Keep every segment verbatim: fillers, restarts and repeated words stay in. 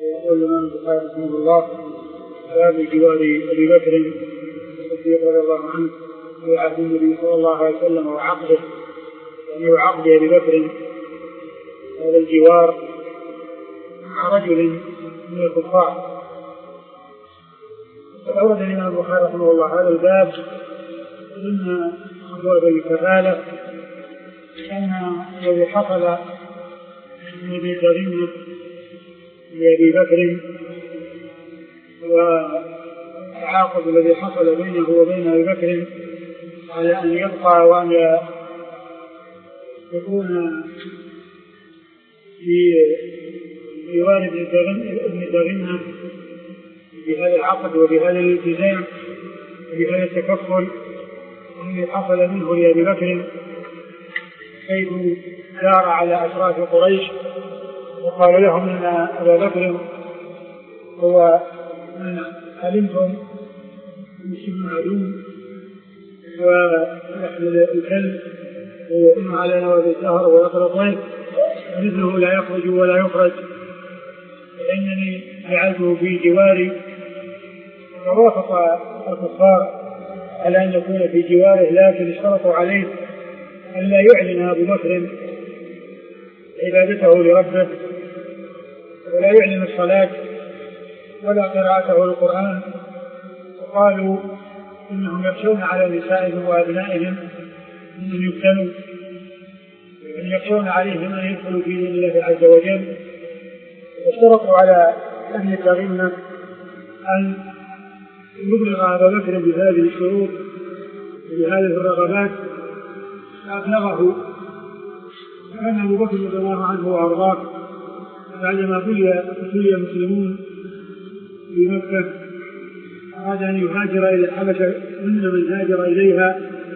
يقول الإمام البخاري رحمه الله: باب جوار أبي بكر الصديق رضي الله عنه في عهد النبي صلى الله عليه وسلم وعقده، يعني وعقد أبي بكر هذا الجوار مع رجل من الكفار. فأورد الإمام البخاري رحمه الله هذا الباب ضمن أبواب الكفالة، أن الذي حصل من ابن تغيمة لأبي بكر والتعاقد الذي حصل بينه وبين أبي بكر على أن يبقى وأن يكون في جوار ابن تغيمة بهذا العقد وبهذا الالتزام وبهذا التكفل الذي حصل منه لأبي بكر، حيث دار على أشراف قريش وقال لهم أن أبا بكر هو من علمتم مسلم معلوم ويحمل الكلب ويقوم على نواب الزهر ويقرأ الطير ومثله لا يخرج ولا يخرج، فإنني جعلته في جواري. فوافق الكفار على أن يكون في جواره، لكن اشترطوا عليه أن لا يعلن أبو بكر عبادته لربه ولا يعلن الصلاة ولا قراءته للقرآن، وقالوا إنهم يخشون على نسائهم وأبنائهم أن يفتنوا، أن يخشون عليهم أن يدخلوا في دين الله عز وجل. واشترطوا على أهل تغيمة أن يبلغ أبا بكر بهذه الشروط وبهذه الرغبات، فأبلغه. كان أبو بكر رضي الله عنه وأرضاه بعدما بلي بلي المسلمون في مكة أراد أن يهاجر إلى الحبشة من من هاجر إليها،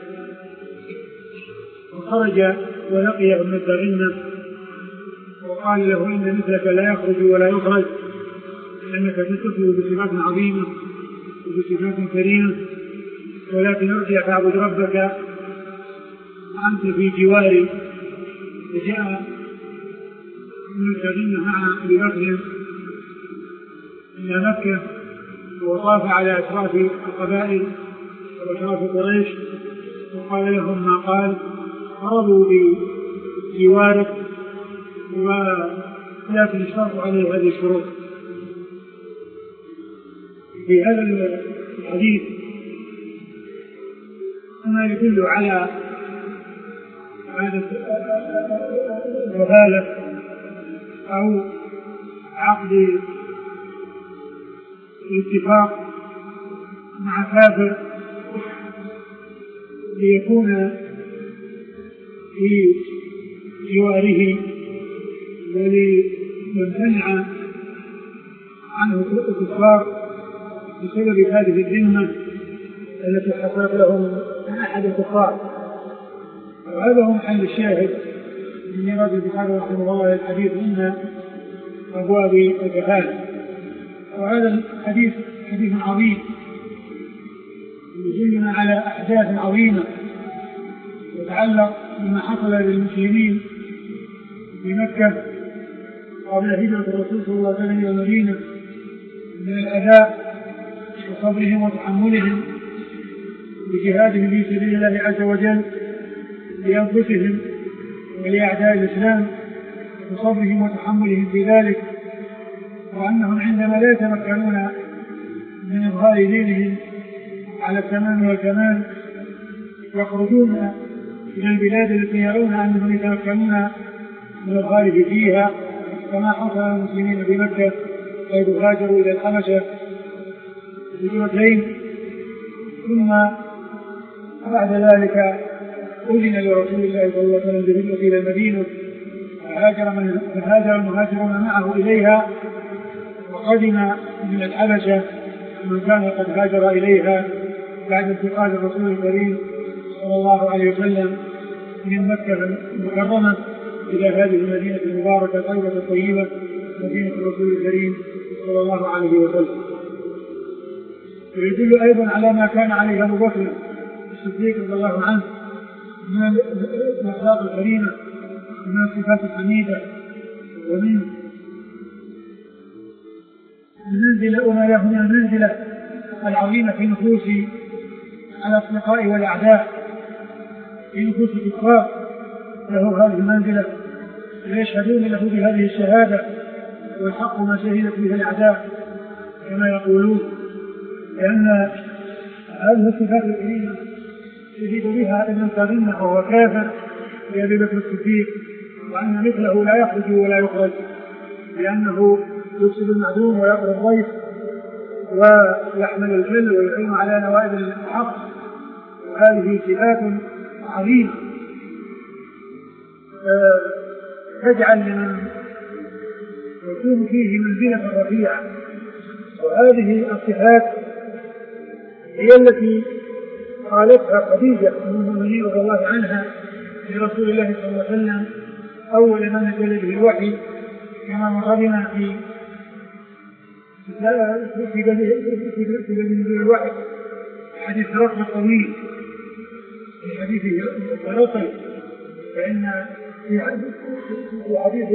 وخرج ولقي ابن تغيمة وقال له: إن مثلك لا يخرج ولا يخرج، لأنك تتصف بصفات عظيمة وبصفات كريمة، ولكن ارجع فاعبد ربك وأنت في جواري. فجاء ابن تغيمة مع أبي بكر إلى مكة وطاف على أشراف القبائل وأشراف قريش وقال لهم ما قال، فرضوا بجوارك، ولكن اشترطوا عليه هذه الشروط. في هذا الحديث ما يدل على هذا الوبالة أو عقد الاتفاق مع كافر ليكون في جواره وليمتنع عنه الكفار بسبب هذه الذمة التي حصلت لهم من أحد الكفار. وهذا هو محل الشاهد من إيراد البخاري رحمه الله الحديث من أبواب الكفالة. وهذا الحديث حديث عظيم يدلنا على أحداث عظيمة يتعلق بما حصل للمسلمين في مكة قبل هجرة الرسول صلى الله عليه وسلم إلى المدينة من الأداء وصبرهم وتحملهم بجهادهم في سبيل الله عز وجل لأنفسهم ولأعداء الإسلام، وصبرهم وتحملهم في ذلك، وأنهم عندما لا يتمكنون من إظهار دينهم على التمام والكمال يخرجون إلى البلاد التي يرون أنهم يتمكنون من الخارج فيها، كما حصل المسلمين بمكة حيث هاجروا إلى الحبشة بجرتين، ثم بعد ذلك أذن لرسول الله صلى الله عليه وسلم بالهجرة إلى المدينة، فهاجر من هاجر المهاجرون معه إليها، وقدم من الحبشة من كان قد هاجر إليها بعد انتقال الرسول الكريم صلى الله عليه وسلم من مكة المكرمة إلى هذه المدينة المباركة الطيبة الطيبة مدينة الرسول الكريم صلى الله عليه وسلم. ويدل أيضا على ما كان عليه أبو بكر الصديق رضي الله عنه من الأخلاق الكريمة ومن الصفات الحميدة ومن منزلة وما له من المنزلة العظيمة في نفوس الأصدقاء والأعداء، في نفوس الكفار له هذه المنزلة ويشهدون له بهذه الشهادة، والحق ما شهدت به الأعداء كما يقولون، لأن هذه الصفات الكريمة شهد بها ابن سرينة وهو كافر لأبي بكر الصديق، وأن مثله لا يخرج ولا يخرج لأنه يفسد المعدوم ويقر الضيف ويحمل الجل ويعين على نوائب الحق، وهذه صفات عظيمة تجعل لمن يكون فيه منزلة رفيعة. وهذه الصفات هي التي قالتها خديجة أم المؤمنين رضي الله عنها لرسول الله صلى الله عليه وسلم أول ما نزل به الوحي، كما مر بنا في في بدء الوحي حديث رقم الطويل في حديث الرقم، فإن في حديث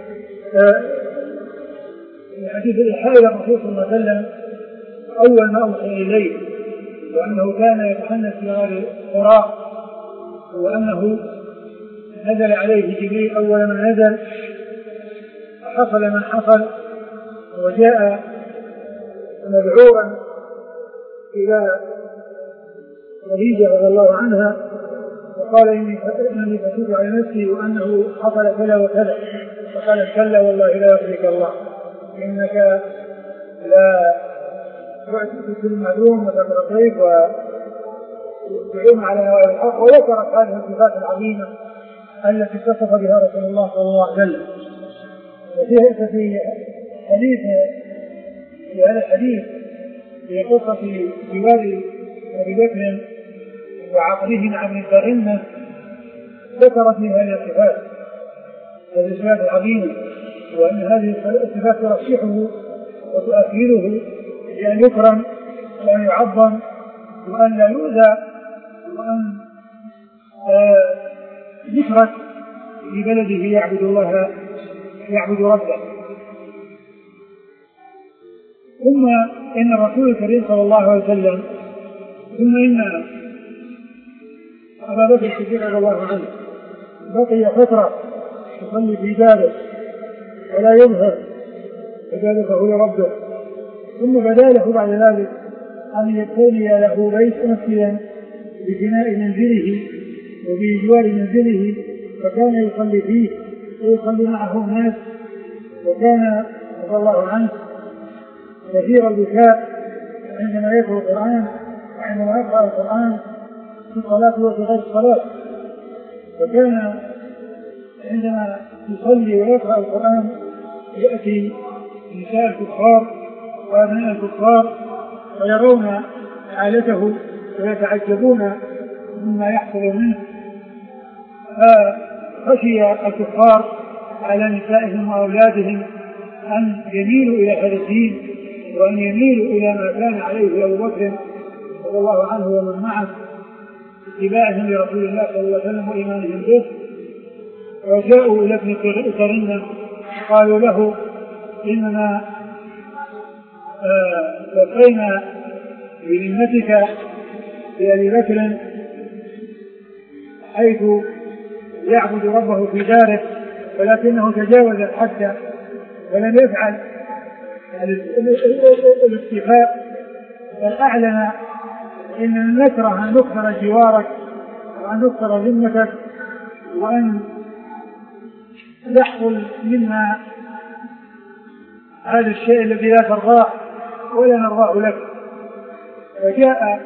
في حديث الإيحاء إلى الرسول صلى الله عليه وسلم أول ما أوحي إليه، وأنه كان يتحنث في غار حراء، وأنه نزل عليه جبريل أول ما نزل، حصل من حصل، وجاء مدعوا إلى خديجة رضي الله عنها وقال إني فتوب على نفسي وأنه حصل كذا وكذا، فقال كلا والله لا يخزيك الله إنك لا تعطي المعلوم وتقر الضيف وتعين على نوائب الحق. وذكرت هذه الصفات العظيمة التي اتصف بها رسول الله صلى الله عليه وسلم. وفي حديث في هذا الحديث في قصة جوار أبي بكر وعقده مع ابن سرينة ذكرت في هذه الصفات، هذه الصفات العظيمة، وأن هذه الصفات ترشحه وتؤكده بأن يكرم وأن يعظم وأن لا يؤذى وأن يترك في بلده يعبد الله يعبد ربه. ثم إن الرسول الكريم صلى الله عليه وسلم ثم إن أبا بكر الصديق رضي الله عنه بقي فترة يصلي في داره ولا يظهر عبادته لربه، ثم بدا له بعد ذلك أن يبتني له بيت مسجدا ببناء منزله وبجوار منزله، فكان يصلي فيه ويصلي معه الناس، وكان رضي الله عنه كثير البكاء عندما يقرأ القرآن وعندما يقرأ القرآن في الصلاة وفي غير الصلاة، فكان عندما يصلي ويقرأ القرآن يأتي نساء الكفار وأبناء الكفار ويرون حالته ويتعجبون مما يحصل منه، فخشي الكفار على نسائهم وأولادهم أن يميلوا إلى هذا الدين وأن يميلوا إلى ما كان عليه أبو بكر رضي الله عنه ومن معه اتباعهم لرسول الله صلى الله عليه وسلم وإيمانهم به. وجاءوا إلى ابن سرينة قالوا له إننا وفينا بذمتك لأبي بكر حيث يعبد ربه في داره، ولكنه تجاوز الحد ولم يفعل الاكتفاء، بل أعلن إننا نكره أن نكثر جوارك وأن نكثر ذمتك وأن يحصل منا هذا الشيء الذي لا ترضاه ولا نرضاه لك. فجاء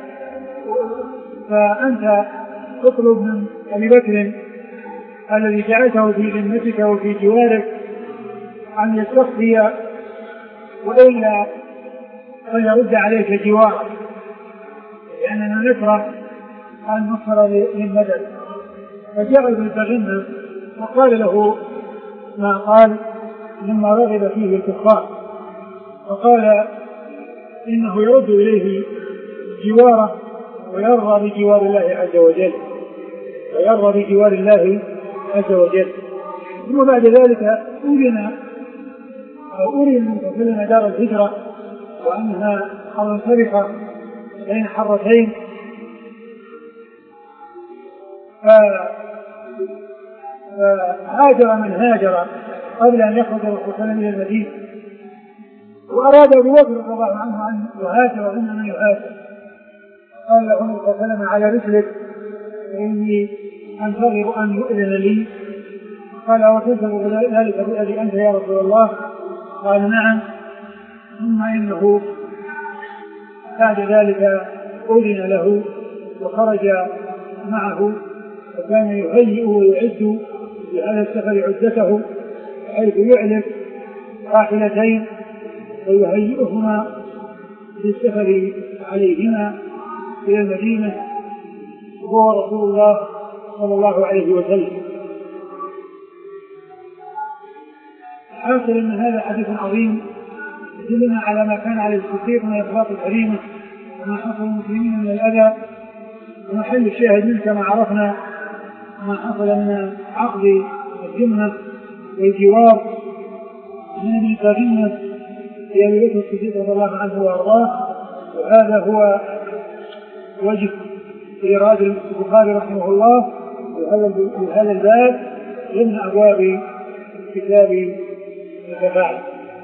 فأنت تطلب من أبي بكر الذي جعلته في ذمتك وفي جوارك أن يستخفي وإلا فيرد عليك جوارك، لأننا نكره أن نصر للمدد. فجاء ابن سرينة وقال له ما قال مما رغب فيه الكفار، فقال إنه يرد إليه جواره ويرضى بجوار الله عز وجل ويرضى بجوار الله عز وجل. ثم بعد ذلك أولنا أو أولي المنتقلين دار الهجرة وأنها أرض سرقة بين حرتين، فهاجر من هاجر قبل أن يخرج الرسول صلى الله عليه وسلم إلى المدينة، وأراد أبو بكر رضي الله عنه أن يهاجر وإنما يهاجر، قال له النبي صلى الله عليه وسلم على رسلك فإني أنتظر أن يؤذن لي. قال وتنتظر ذلك بأبي أنت يا رسول الله؟ قال نعم. ثم إنه بعد ذلك أذن له وخرج معه، وكان يهيئ ويعد لهذا السفر عدته، حيث يعلف راحلتين ويهيئهما للسفر عليهما إلى المدينة، وهو رسول الله صلى الله عليه وسلم. حاصل أن هذا حديث عظيم يدلنا على ما كان عليه الصديق من إخلاص الكريمة وما حصل المسلمين من الأذى، ومحل الشاهد منه كما عرفنا ما حصل من عقد الذمة والجوار من الكريمة في أبي بكر الصديق رضي الله عنه وأرضاه. وهذا هو وجه إيراد البخاري رحمه الله بهذا الباب ضمن أبواب كتاب الكفاءة.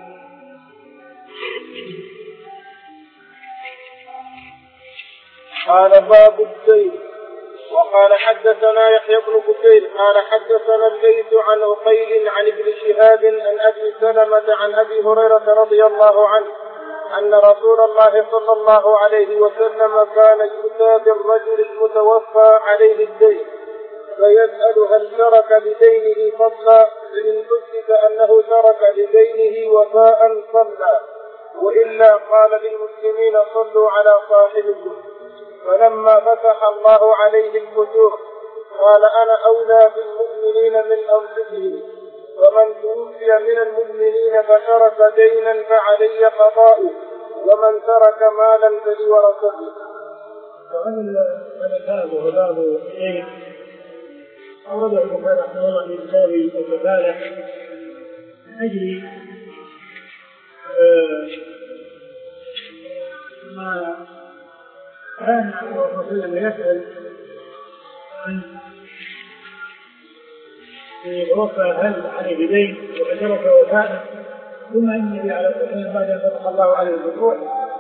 قال باب الدين. وقال حدثنا يحيى بن بكير قال حدثنا الليث عن عقيل عن ابن شهاب عن ابي سلمة عن ابي هريرة رضي الله عنه ان رسول الله صلى الله عليه وسلم كان يؤتى بالرجل المتوفى عليه الدين فيسأل هل ترك لدينه فضلا، فإن حدث أنه ترك لدينه وفاء صلى، وإلا قال للمسلمين صلوا على صاحبكم. فلما فتح الله عليه الفتوح قال أنا أولى بالمؤمنين من أنفسهم، ومن توفي من المؤمنين فترك دينا فعلي قضاؤه، ومن ترك مالا فلورثته. هذا الباب وهو باب الدين أورده البخاري رحمه الله في كتاب الكفالة من أجل ما كان الرسول صلى الله عليه وسلم يسأل عن يتوفى هل عليه دين وترك وفاء، ثم إن النبي عليه الصلاة والسلام بعد أن فتح الله عليه الفتوح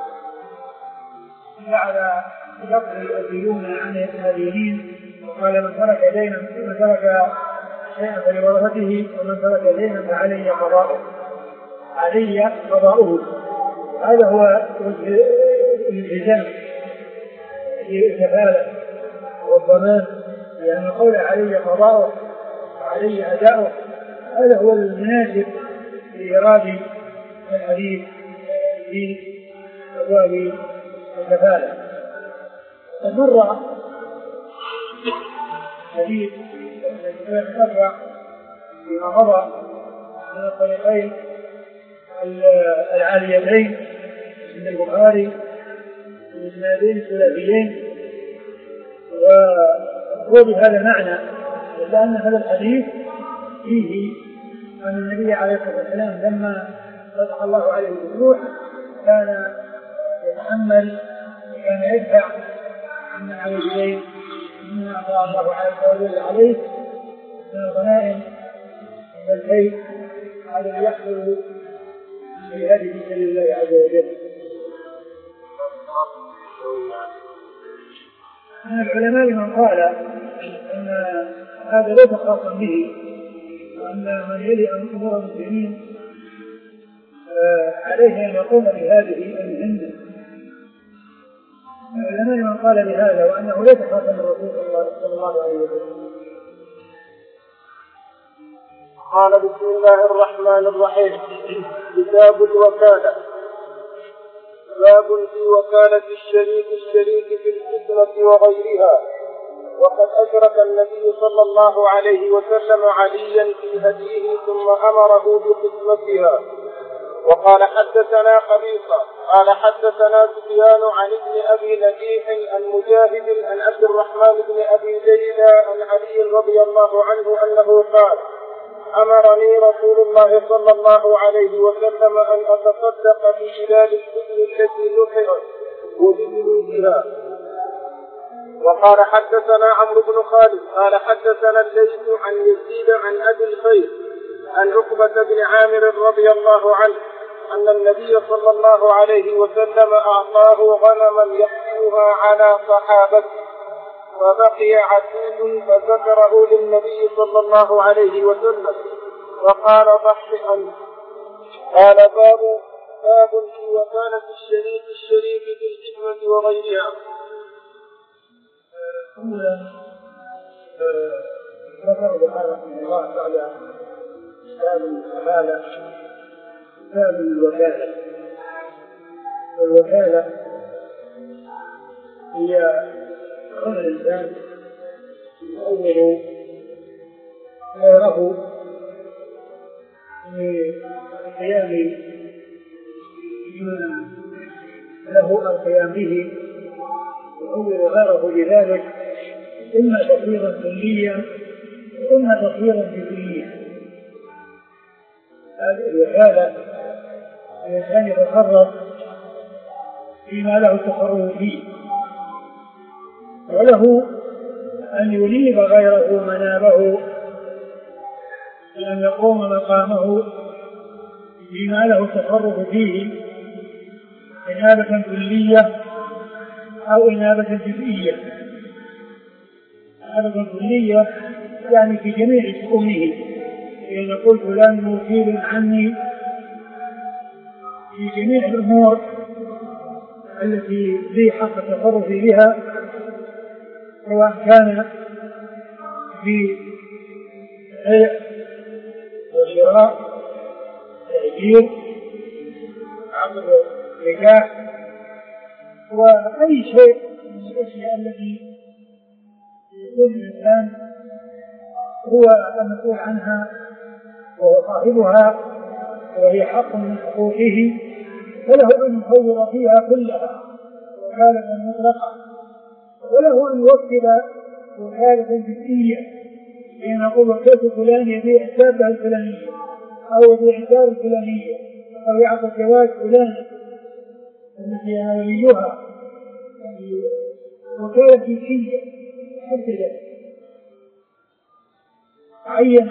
جعل يقضي الديون عن المدينين، وقال من ترك دينا من ترك شيئا فلورثته، ومن ترك دينا فعلي قضاؤه علي قضاؤه. هذا هو وجه الالتزام في الكفالة والضمان، لأن قول علي قضاؤه علي أداؤه هذا هو المناسب لإيراد الحديث في أبواب الكفالة. فمر حديث يتبع فيما مضى من الطريقين العاليتين من البخاري من الإسنادين الثلاثيين، وهو بهذا المعنى، لأن هذا الحديث فيه أن النبي عليه الصلاة والسلام لما فتح الله عليه الفتوح كان يتحمل وكان يدفع عن عليه الدين مما أعطى الله عز وجل عليه من الغنائم من البيت على يحصل في هذه سبيل الله عز وجل. من العلماء من قال أن هذا ليس خاصا به، وأن من يلي أمور المسلمين عليه أن يقوم بهذه المهمة. من العلماء من قال بهذا وأنه ليس خاصا بالرسول صلى الله عليه وسلم. قال بسم الله الرحمن الرحيم. كتاب الوكالة. باب في وكالة الشريك الشريك في الفتنة وغيرها. وقد أشرك النبي صلى الله عليه وسلم عليا في هديه ثم أمره بقسمتها. وقال حدثنا قبيصة قال حدثنا سفيان عن ابن أبي نجيح عن مجاهد عن عبد الرحمن بن أبي ليلى عن علي رضي الله عنه أنه قال أمرني رسول الله صلى الله عليه وسلم أن أتصدق بهلال الإبل التي نحرت وبجلودها. وقال حدثنا عمرو بن خالد قال حدثنا الليث عن يزيد عن أبي الخير عن عقبة بن عامر رضي الله عنه أن النبي صلى الله عليه وسلم أعطاه غنما يحملها على صحابته فبقي عتيد فذكره للنبي صلى الله عليه وسلم وقال ضح عنه. قال باب باب في وكالة الشريك الشريك بالخدمة وغيرها. أولا ذكر البخاري رحمه الله تعالى باب الوكالة باب الوكالة والوكالة هي كون الإنسان يؤول غيره لقيام بما له القيام به يؤول غيره بذلك إما تطويرا كليا وإما تطويرا جزئيا. هذه الوكالة الإنسان يتصرف فيما له التصرف فيه وله أن ينيب غيره منابه بأن يقوم مقامه بما له التصرف فيه إنابة كلية أو إنابة جزئية. إنابة كلية يعني في جميع شؤونه، إذا نقول فلان موكيل عني في جميع الأمور التي لي حق التصرف بها، سواء كان في بيع وشراء تأجير عقد نكاح وأي شيء من الأشياء التي يكون الإنسان هو المسؤول عنها وهو صاحبها وهي حق من حقوقه، فله أن يصور فيها كلها وكالة مطلقة، وله أن يوكل وكالة جزئية، لأن نقول وكالة فلان يبيع السابة الفلانية أو يبيع الدار الفلانية أو يعطي الجواز فلان التي أنا وليها، وكالة جزئية حتى عينة.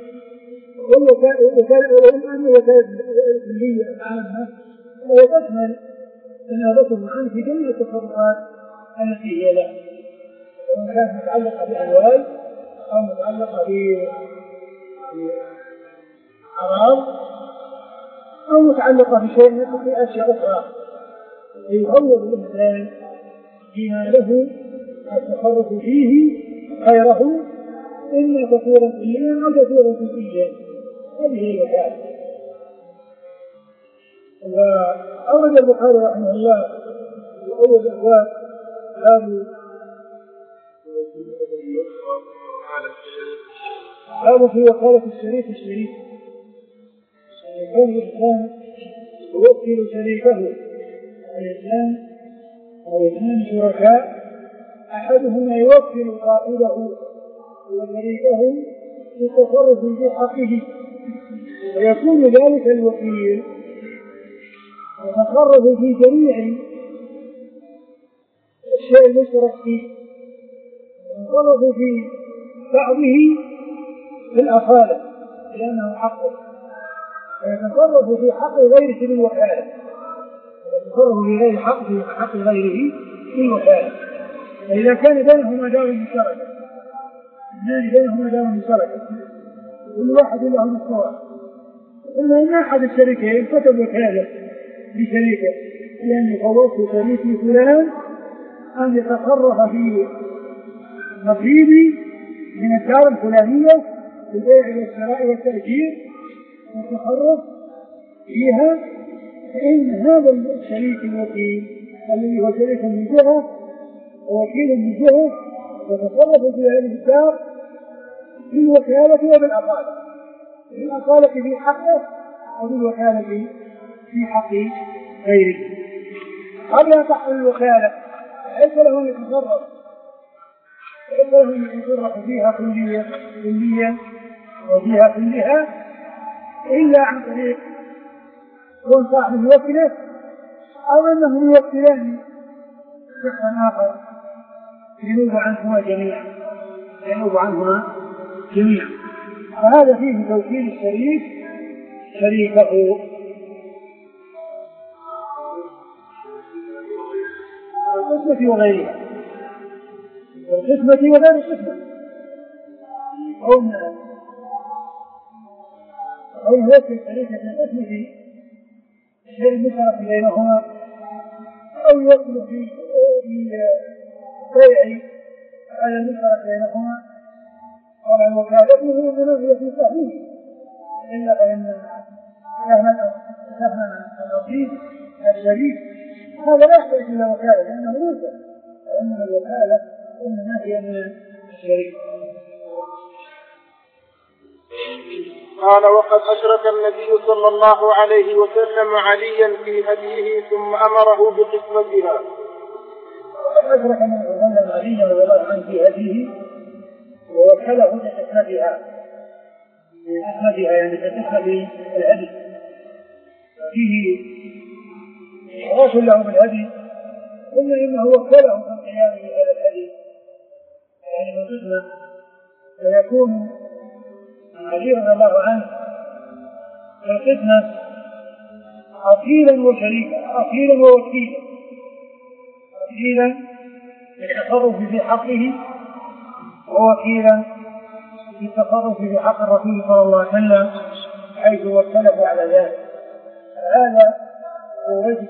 والوكالة وكالة كلية عامة وتشمل إنابتهم عنه في جميع التصرفات التي هي له، سواء كانت متعلقة بأموال أو متعلقة بأعراض أو متعلقة بشيء من أشياء أخرى، يفوض الإنسان بما له التصرف فيه غيره إما تطويرا كليا أو تطويرا جزئيا. هذه هي الوكالة. وأورد البخاري رحمه الله في أول الأبواب باب باب في وكالة الشريك الشريك، يكون الإنسان يوكل شريكه، الإنسان أو اثنان شركاء أحدهما يوكل قائده وشريكه في التصرف في حقه، ويكون ذلك الوكيل يتصرف في جميع الشيء المشترك فيه، يتصرف في بعضه بالأصالة لأنه حقه، ويتصرف في حق غيره بالوكالة، ويتصرف في غير حق في حق غيره بالوكالة. فإذا كان بينهما دار مشتركة، اثنان بينهما دار مشتركة كل واحد له مستوى، ثم إن أحد الشريكين كتب وكالة لشريكه لأن فوضت شريكي فلان أن يتصرف في نصيبي من الدار الفلانية في البيع والشراء والتأجير والتصرف فيها، فإن هذا الشريك الوكيل الذي هو شريك من جهة ووكيل من جهة يتصرف في هذه الدار بالوكالة وبالأصالة، بالأصالة في حقه وبالوكالة في حق غيره. قبل أن تحصل الوكالة ليس له أن يتصرف ليس له أن يتصرف فيها كليا كليا وفيها كلها إلا عن طريق كون صاحب يوكله أو أنهم يوكلان شخصا آخر ينوب عنهما جميعا ينوب عنهما جميعا. فهذا فيه توكيل الشريك شريكه. القسمة وغيرها، القسمة وغير القسمة، قلنا أو يوكل شريكة القسمة شيء مشترك بينهما أو يوكل في بيع على المشترك بينهما. طبعا وكالته بنظرة في صحيح إلا فإن سهم النصيب الشريك هذا لا يحتاج إلى وكالة لأنه يوجد، لأن الوكالة إنما هي من الشريك. قال وقد أشرك النبي صلى الله عليه وسلم عليا في هديه ثم أمره بقسمتها. وقد أشرك النبي صلى الله عليه وسلم عليا رضي الله عنه في هديه ووكله بقسمتها بقسمتها يعني بقسمة الهدي. فيه إشراك له بالهدي قلنا إنه وكله في القيام بهذا الهدي يعني من قسمة فيكون علي رضي الله عنه في القسمة أصيلا وشريكا أصيلا ووكيلا أصيلا للتصرف في حقه ووكيلا للتصرف في حق الرسول صلى الله عليه وسلم حيث وكله على ذلك. هذا هو وجه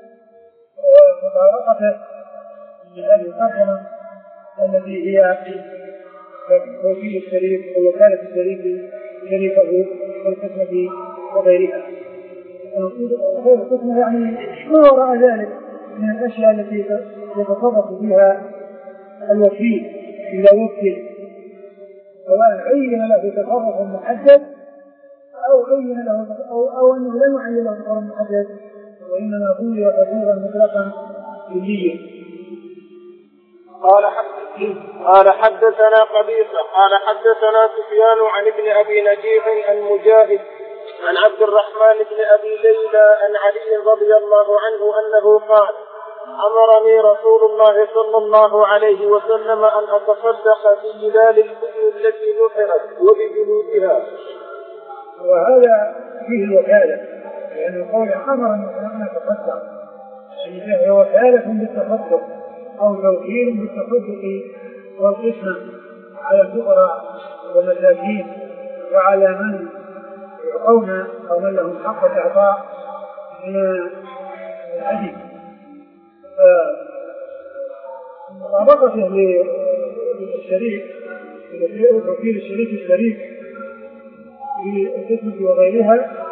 مطابقته لهذه الترجمة التي هي توكيل الشريك ووكالة الشريك شريكه في القسمة وغيرها. غير القسمة يعني ما وراء ذلك من الأشياء التي يتصرف فيها الوكيل إذا وكل، سواء عين له تصرف محدد أو عين له أو, أو أنه لم يعين له تصرف محدد وإنما فيه تفويضا مطلقا كليا. قال قال حدثنا قبيصة قال حدثنا سفيان عن ابن أبي نجيح عن مجاهد عن عبد الرحمن بن أبي ليلى عن علي رضي الله عنه أنه قال أمرني رسول الله صلى الله عليه وسلم أن أتصدق في جلال البئر التي نحرت وبجلودها. وهذا فيه الوكالة لأن قول أمرني أن أتصدق هي وكالة بالتصدق أو توكيل بالتصدق والقسمة على الفقراء والمساكين وعلى من يعطون أو من لهم حق الإعطاء من الهدي. فمطابقته للشريك توكيل الشريك الشريك في القسمة وغيرها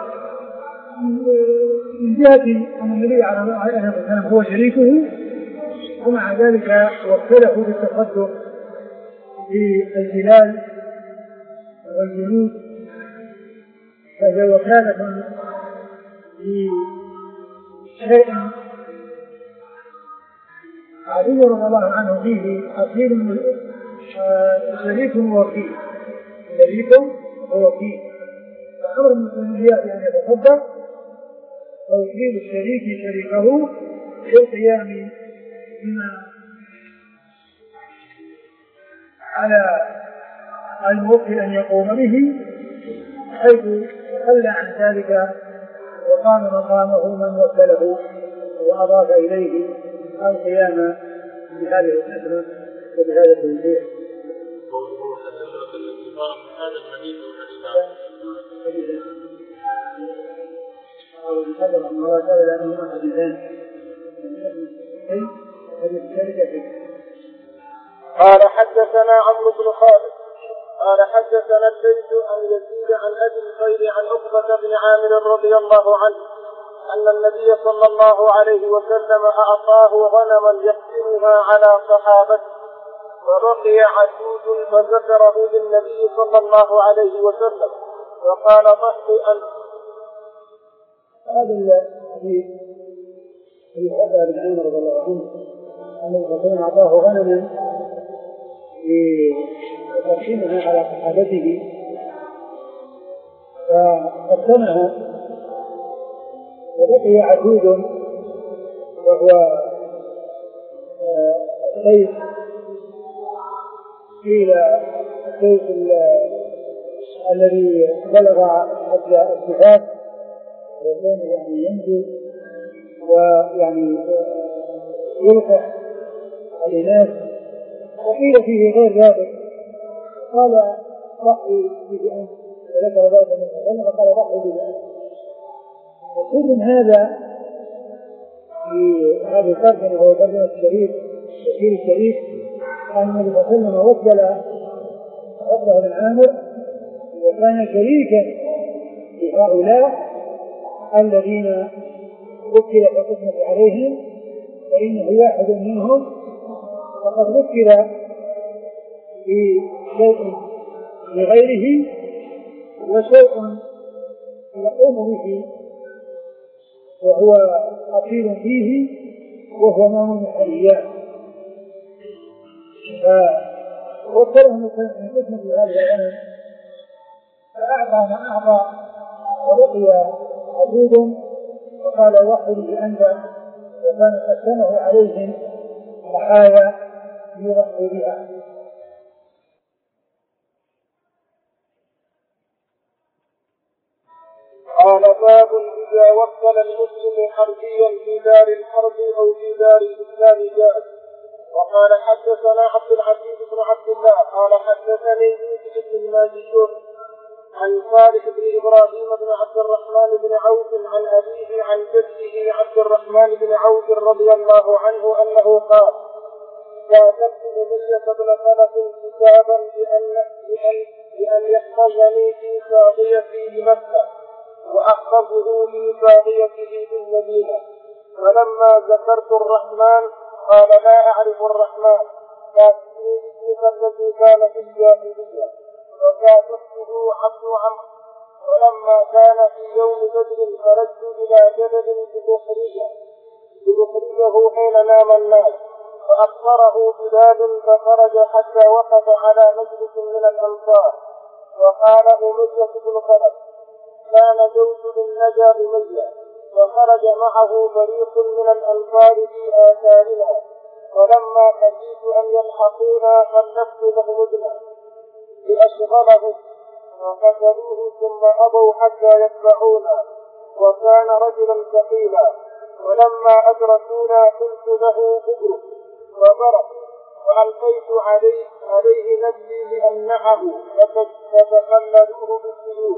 من جهة أن النبي عليه الصلاة والسلام هو شريكه ومع ذلك وكله بالتصدق بالجلال والجلود، فهي وكالة لشيء علي رضي الله عنه فيه أصيل شريك ووكيل شريك ووكيل. فأمر من الأمنيات أن يتصدق توكيل الشريك شريكه في القيام بما على الموكل أن يقوم به حيث تخلى عن ذلك وقام مقامه من وكله وأضاف إليه القيام بهذه الخدمة وبهذا التوزيع. هذا الحديث أو بقدر المراد لأنه حديثان. قال حدثنا عمرو بن خالد قال حدثنا الليث عن يزيد عن ابي الخير عن عقبة بن عامر رضي الله عنه ان النبي صلى الله عليه وسلم اعطاه غنما يقسمها على صحابته وبقي عجوز فذكره للنبي صلى الله عليه وسلم وقال ضحي انت. هذا الحديث في عقبة بن عامر رضي الله عنه أن الرسول أعطاه غنما لتقسيمها على صحابته فقسمها وبقي عدود وهو السيف، قيل السيف الذي بلغ حد الصفات وكان يعني ينجو ويعني يلقح الإناث، وقيل فيه غير ذلك قال ضحي بأنت، وذكر ذلك من المسلم قال ضحي بأنت. وكل هذا في هذه الترجمة هو ترجمة الشريف الشريف الشريف أن النبي صلى الله عليه وسلم وكل عقبة بن عامر وكان شريكا في هؤلاء الذين وكل في القسمة عليهم، فإنه واحد منهم وقد وكل في شيء لغيره وشيء يقوم به وهو أصيل فيه وهو ما من الحريات، فوكلهم من قسمة هذا العلم فأعطى ما أعطى وبقي عدود وقال وحد بأنت، وكان قسمه عليهم ضحايا يضحي بها. قال باب إذا وكل المسلم حربيا في دار الحرب أو في دار الإسلام جاءت. وقال حدثنا عبد العزيز بن عبد الله قال حدثني يوسف بن ماجشون عن صالح بن إبراهيم بن عبد الرحمن بن عوف عن أبيه عن جده عبد الرحمن بن عوف رضي الله عنه أنه قال كاتبت أمية بن خلف كتابا بأن, بأن, بأن يحفظني في ساقيتي بمكة وأحفظه في ساقيته بالمدينة، فلما ذكرت الرحمن قال لا أعرف الرحمن، كاتبني اسمك الذي كان في الجاهلية، وكاتبته عبد عمرو. ولما كان في يوم بدر خرجت إلى جبل ببحرية ببحريه حين نام الناس، فأبصره بلال فخرج حتى وقف على مجلس من الأنصار، وقال أمية بن خلف كان زوج نجا بمية، وخرج معه فريق من الأنصار في آثارنا، ولما خشيت أن يلحقونا خلفت له ابنه لأشغله فقتلوه ثم أبوا حتى يتبعونا، وكان رجلا ثقيلا، ولما أدركونا قلت له اضرب فضرب، وألقيت عليه, عليه نفسي لأمنعه فتخللوه بالسيوف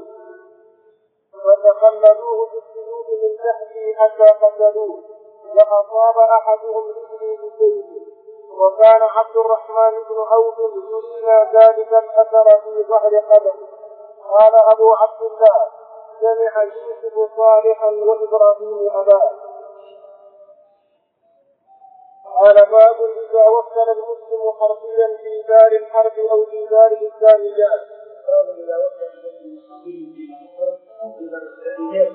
وتخللوه بالسيوف من تحتي حتى قتلوه، وأصاب أحدهم رجلي بسيفه. وكان عبد الرحمن بن عوف يرينا ذلك الأثر في ظهر قدمه. قال أبو عبد الله سمع يوسف صالحا وإبراهيم أباه. قال باب إذا وكل المسلم حربيا في دار الحرب أو في دار الإسلام جاء. باب إذا وكل المسلم حربيا في دار الحرب أو في دار الإسلام جاء.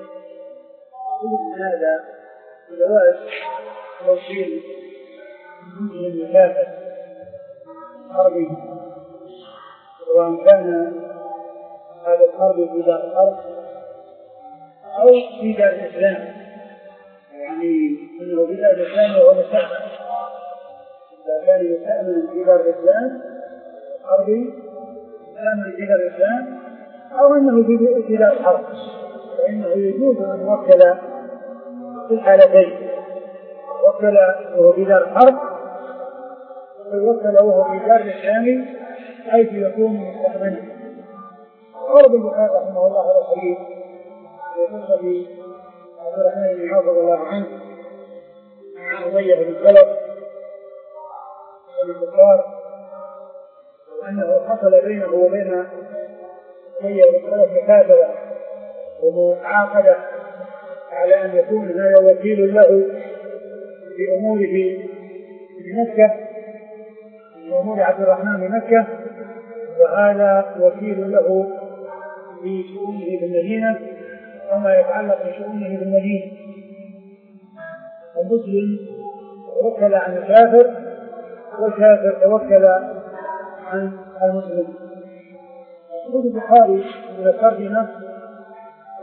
هذا جواز توكيل المسلم الكافر حربي، سواء كان هذا الحرب في دار الحرب أو في دار الإسلام، يعني أنه في دار الإسلام وهو مستأمن، إذا كان يستأمن في دار الإسلام حربي يستأمن في دار الإسلام أو أنه في دار الحرب، فإنه يجوز أن يوكل في الحالتين، وكل وهو في دار الحرب ويوكل وهو في دار الإسلام حيث يكون مستأمنا. ورد البخاري رحمه الله هذا الحديث في قصة عبد الرحمن بن عوف رضي الله عنه مع أمية بن خلف والكفار، أنه حصل بينه وبين أمية بن خلف مكاتبة ومعاقدة على أن يكون هذا وكيل له في أموره بمكة، في أمور عبد الرحمن بمكة، وهذا وكيل له في شؤونه بالمدينة وما يتعلق بشؤونه بالمدينة. المسلم توكل عن الكافر والكافر توكل عن المسلم. يقول البخاري من الترجمة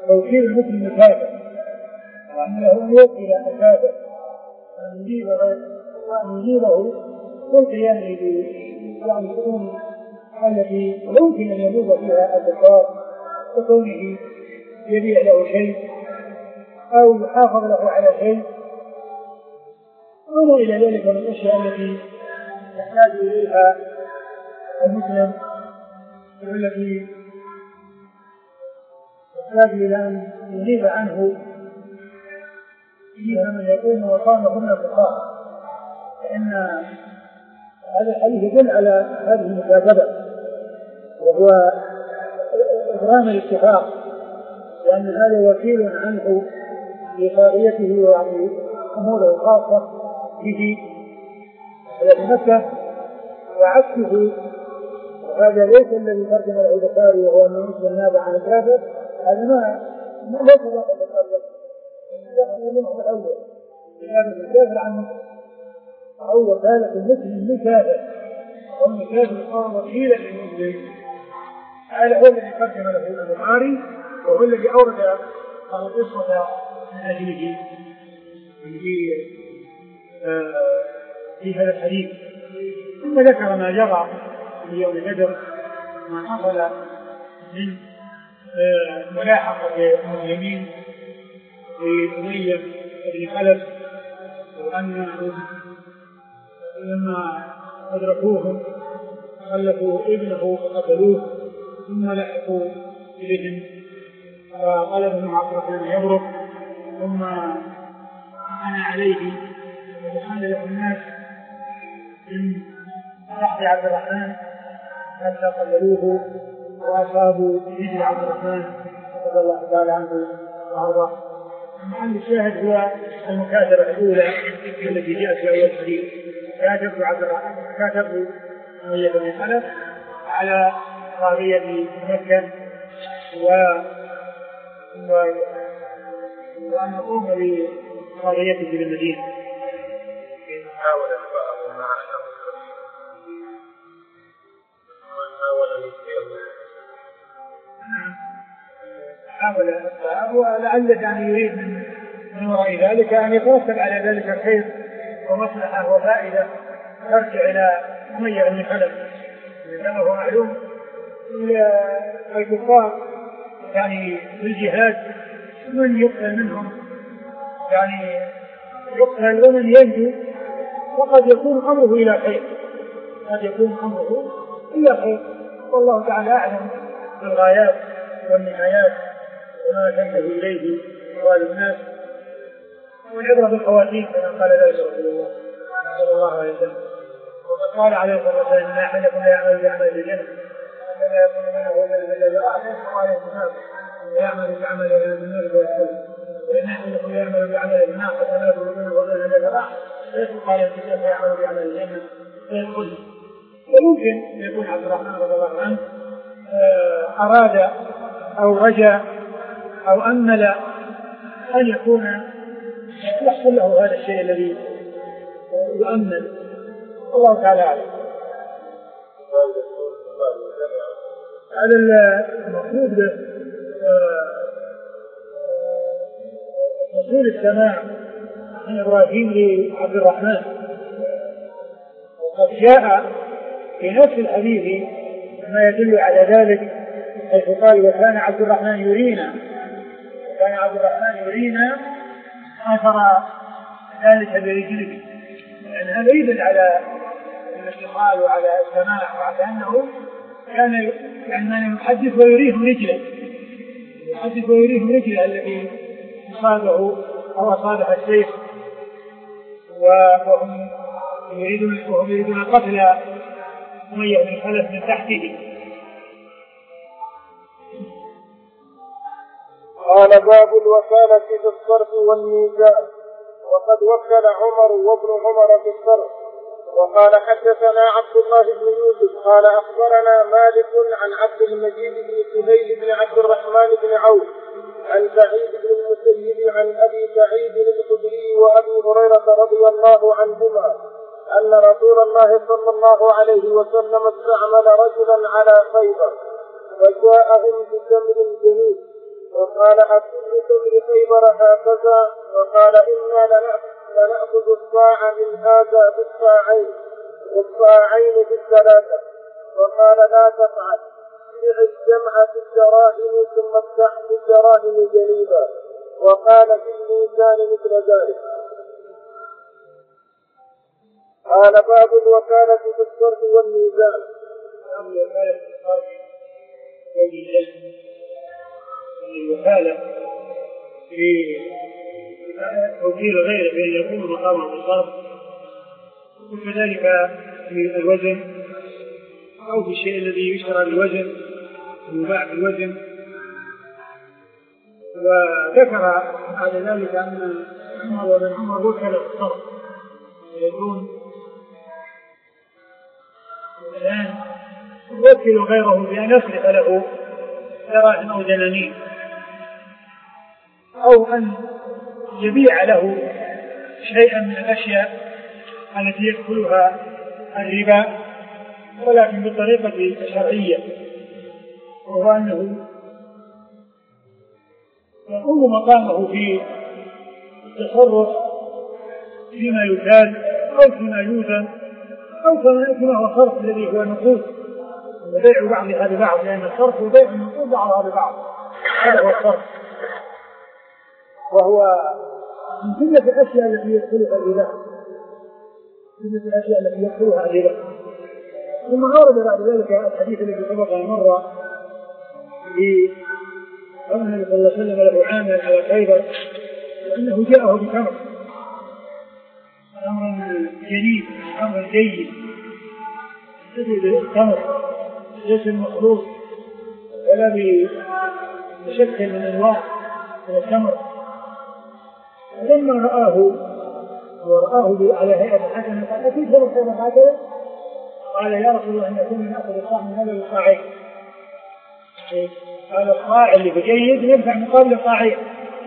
توكيل المسلم الكافر، وأن له أن يوكل الكافر أن يجيبه كل قيامه يعني الأمور التي يمكن أن يذوب فيها الكفار، وكونه يبيع له شيء أو يحافظ له على شيء وما إلى ذلك من الأشياء التي يحتاج إليها المسلم والتي يحتاج إلى أن يجيب عنه فيها من يقوم وقام من الفقهاء. فإن هذا الحديث يدل على هذه المكاتبة، وهو إبرام الاتفاق، لأن هذا وكيل عنه لقضيته وعن أموره الخاصة به التي مكة، وعكسه وهذا ليس الذي ترجم له البخاري وهو أن المسلم نابع عن الكافر، هذا ما ليس ذاك البخاري يقول منه الأول كتابة الكافر عن مسلم أو وكالة المسلم لكافر، والكافر صار وكيلا للمسلم. هذا هو الذي ترجم له البخاري، وهو الذي أورد القصة من أجله في في هذا الحديث. ثم ذكر ما جرى في يوم بدر، ما حصل من ملاحقة المسلمين لأمية بن خلف، وأنهم لما أدركوهم خلفوا ابنه فقتلوه، ثم لحقوا بهم فقلبهم عبد الرحمن يضرب، ثم أنا عليه وتحمل له الناس من تحت عبد الرحمن حتى قتلوه وأصابوا رجل عبد الرحمن رضي الله تعالى عنه وأرضاه. محل الشاهد هو المكاتبة الأولى التي جاءت في أول الحديث، كاتب عبد الرحمن كاتب أمية بن خلف على قضية مكة و وأن يقوم بقضيته في المدينة. حاول إخفاءه مع أنه كبير وحاول الإخفاء حاول إخفاءه، ولعل يعني يريد من وراء ذلك أن يترتب على ذلك خير ومصلحة وفائدة ترجع إلى أمية بن خلف، لأنه هو معلوم الكفار يعني في الجهاد من يقتل منهم يعني يقتل ومن ينجو، وقد يكون أمره إلى خير، قد يكون أمره إلى خير، والله تعالى أعلم بالغايات والنهايات وما تنتهي إليه أحوال الناس، والعبرة بالخواتيم كما قال ذلك رسول الله صلى الله عليه وسلم. وقد قال عليه الصلاة والسلام إن أحدكم لا يعمل بعمل الجنة فلا يكون منه ومن الذي أعطيه فقال الكتاب ويعمل بعمل أهل النار فيدخل، وإن أحدكم لا يعمل بعمل النار فلا يكون منه ومن الذي أعطيه فقال الكتاب ويعمل بعمل الجنة فيدخل. ويمكن يكون عبد الرحمن رضي الله عنه أراد أو رجا أو أمل أن يكون يحصل له هذا الشيء الذي يؤمل، الله تعالى أعلم. هذا المقصود به مقصود السماع من إبراهيم لعبد الرحمن، وقد جاء في نفس الحديث ما يدل على ذلك، حيث قال وكان عبد الرحمن يرينا كان عبد الرحمن يرينا أثر ذلك برجله، لأن هذا يدل على الاتصال وعلى السماع، وعلى أنه كان يعني يحدث ويريه رجله يحدث ويريه رجله التي أصابه أو أصابها السيف، وهم يريدون وهم يريدون قتل أمية بن خلف من تحته. قال باب الوكالة في الصرف والميزان. وقد وكل عمر وابن عمر في الصرف. وقال حدثنا عبد الله بن يوسف قال أخبرنا مالك عن عبد المجيد بن سهيل بن عبد الرحمن بن عوف عن سعيد بن المسيب عن أبي سعيد الخدري وأبي هريرة رضي الله عنهما أن رسول الله صلى الله عليه وسلم استعمل رجلا على خيبر فجاءهم بتمر جميل وقال أكل تمر خيبر هكذا. وقال إنا لنأخذ الصاع من هذا بالصاعين والصاعين بالثلاثة. وقال لا تفعل، بع الجمع في الدراهم ثم افتح بالدراهم جنيبا. وقال في الميزان مثل ذلك. قال باب الوكالة في الصرف والميزان. الوكالة في توكيل غيره بأن يكون مقامه بالصرف، وكذلك في الوزن أو في الشيء الذي يشترى بالوزن ويباع بالوزن. وذكر بعد ذلك أن عمر بن عمر وكل بالصرف، يكون الآن يوكل غيره بأن يصرف له دراهم أو دنانير، أو أن يبيع له شيئا من الأشياء التي يدخلها الربا ولكن بالطريقة الشرعية، وهو أنه يقوم مقامه في التصرف فيما يكال أو فيما يوزن أو فيما هو صرف الذي هو نقود، وبيع بعضها ببعض، لأن الصرف وبيع النقود بعضها ببعض، هذا هو الصرف، وهو من جملة الأشياء التي يدخلها الربا، جملة الأشياء التي يدخلها الربا. ثم أورد بعد ذلك الحديث الذي سبق مرة في أن النبي صلى الله عليه وسلم له عامل على خيبر، وأنه جاءه بتمر، أمر جديد، أمر جيد، تجد التمر ليس المخلوط ولا بشكل من أنواع من التمر. لما رآه ورآه على هيئة حسنة قال أكيد تمر خيبر هكذا؟ قال يا رسول الله إن كنا نأخذ الصاع من هذا الصاعين. قال الصاع اللي بجيد ينفع مقابل الصاعين،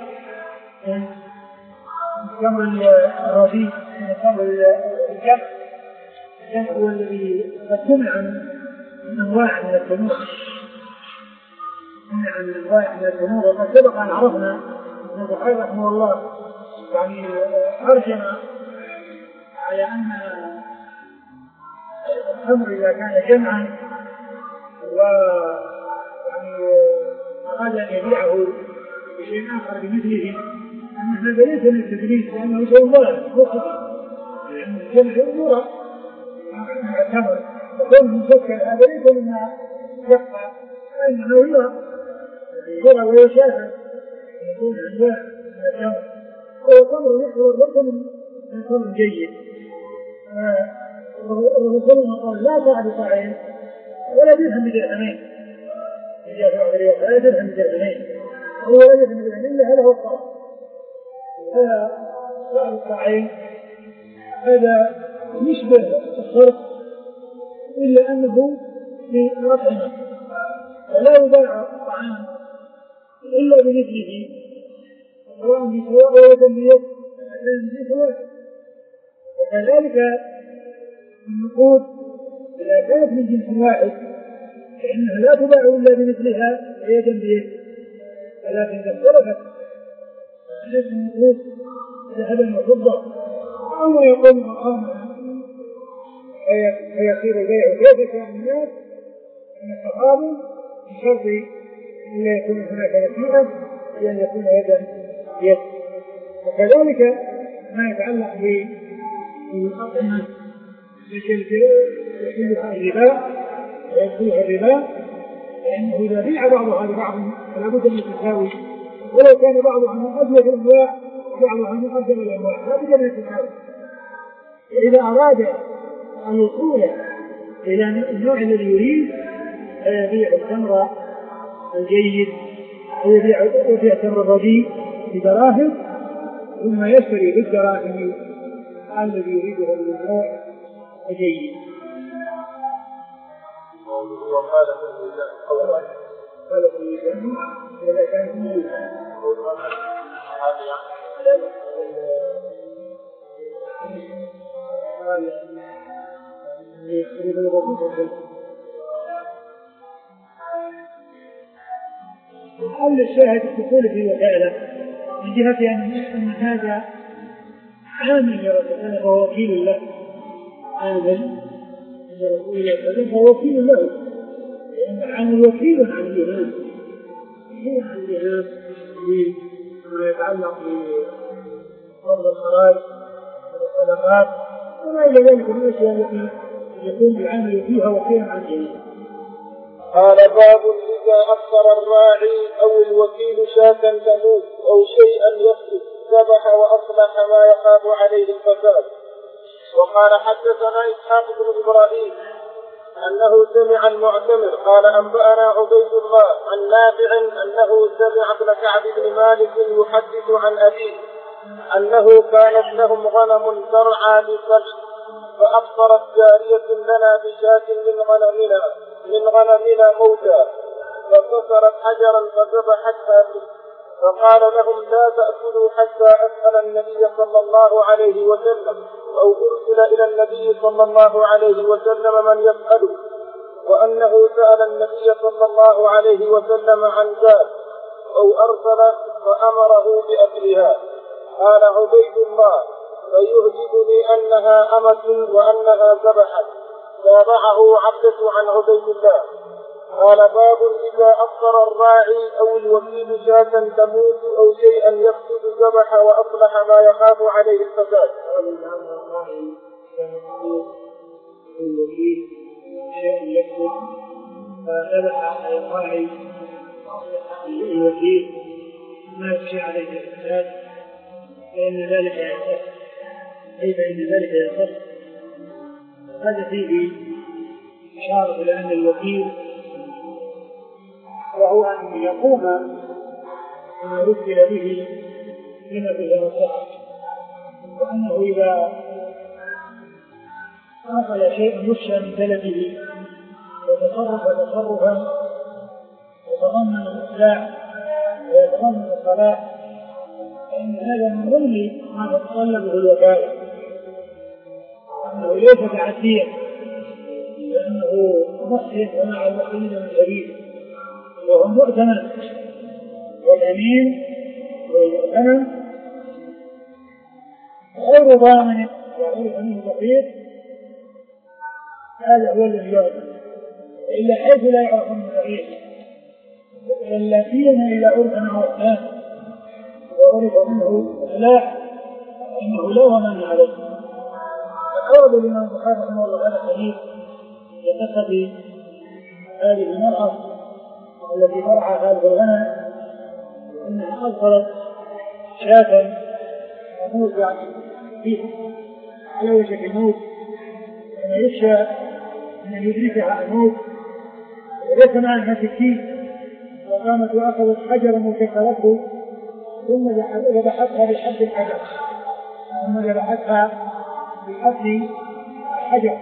التمر الرديء من التمر الجف هو الذي قد سمع من أنواع من التمور، سمع من أنواع من التمور. وقد سبق أن عرفنا أن البخاري رحمه الله يعني ترجم على أن التمر إذا كان جمعا ويعني أراد أن يبيعه بشيء آخر بمثله، أن هذا ليس من التدريس، لأنه شيء ضرر مخطئ، لأن الجمع ضرر مع التمر، وكونه مسكر هذا ليس مما يبقى، فإنه يرى يرى ويشافى يكون أنواع من التمر، وهو تمر يحور ليس من تمر جيد. الرسول صلى الله عليه وسلم قال لا صاع بصاعين ولا درهم بدرهمين، لا درهم بدرهمين، هو لا درهم بدرهمين إلا هذا هو الصاع. هذا صاع بصاعين هذا يشبه الصرف إلا أنه في الأطعمة، فلا يباع الطعام إلا بمثله، سواء بسواء ولا بيد سواء. وكذلك النقود إذا كانت من جنس واحد فإنها لا تباع إلا بمثلها يدا بيد، ولكن إذا اختلفت جنس النقود ذهبا وفضة أو يقوم مقامها فيصير البيع كيف كان الناس من التقابل بشرط ألا يكون هناك نسيئة بأن يكون يدا بيد. وكذلك ما يتعلق بالأطعمة يحلها الربا ويدخلها الربا، لأنه إذا بيع بعضها لبعض فلا بد من التساوي، ولو كان بعضها من أبيض الأنواع وبعضها من أبيض الأنواع لا بد من التساوي. إذا أراد الوصول إلى النوع الذي يريد يبيع التمر الجيد أو يبيع التمر الرديء بدراهم، ثم يشتري بالدراهم الذي يريده بالنوع الجيد. وقال في الميزان قال في الميزان إذا كان في الميزان يشتري بالرسول محل الشاهد الدخول في الوكالة من جهة أن هذا عامل لرسول فهو وكيل له، عامل لرسول الله فهو وكيل له، لأن العامل وكيل عن الإمام، وكيل عن الإمام بما يتعلق بفرض الخراج والصدقات وما إلى ذلك من الأشياء التي يكون العامل فيها وكيلا عن الإمام. قال باب إذا أبصر الراعي أو الوكيل شاة تموت أو شيئا يفسد ذبح وأصلح ما يخاف عليه الفساد. وقال حدثنا إسحاق بن إبراهيم أنه سمع المعتمر قال أنبأنا عبيد الله عن نافع أنه سمع ابن كعب بن مالك يحدث عن أبيه أنه كانت لهم غنم ترعى بسلح فأبصرت جارية لنا بشاة من غنمنا من غنمنا موتى فكسرت حجرا فذبحتها به، فقال لهم لا تأكلوا حتى أسأل النبي صلى الله عليه وسلم أو أرسل إلى النبي صلى الله عليه وسلم من يسأله، وأنه سأل النبي صلى الله عليه وسلم عن ذلك أو أرسل فأمره بأكلها. قال عبيد الله فيعجبني أنها أمة وأنها ذبحت. تابعه عبدة عن عبيد الله. قال باب إذا أبصر الراعي أو الوكيل شاة تموت أو شيئا يفسد ذبح وأصلح ما يخاف عليه الفساد. الوكيل شيئا يفسد فذبح الراعي الوكيل ما يخشى عليه الفساد فإن ذلك يصح، أي فإن ذلك يصح. هذا فيه إشارة إلى أن الوكيل وهو أن يقوم بما وكل به لما فيه مصلحة، وأنه إذا حصل شيء يخشى من تلفه وتصرف تصرفا وتضمن الإصلاح ويتضمن الصلاح فإن هذا من ضمن ما تتطلبه الوكالة، أنه ليس تعديا لأنه محسن ومع المحسنين من شديد وهو مؤتمن، والأمين والمؤتمن غير ضامن وغير أمين دقيق، هذا هو الذي يعرف إلا حيث لا يعرف من دقيق إلا فيما إذا عرف منه أحسان وعرف منه إصلاح إنه لا ضمان عليه. فأورد الإمام البخاري رحمه الله هذا الحديث بقصة هذه المرأة التي ترعى هذا الغنم أنها أبصرت شاة تموت فيه على وشك الموت، أن يخشى أن يدركها الموت وليس معها سكين، وقامت وأخذت حجرا وكسرته ثم ذبحتها بحد الحجر ثم ذبحتها بحد الحجر.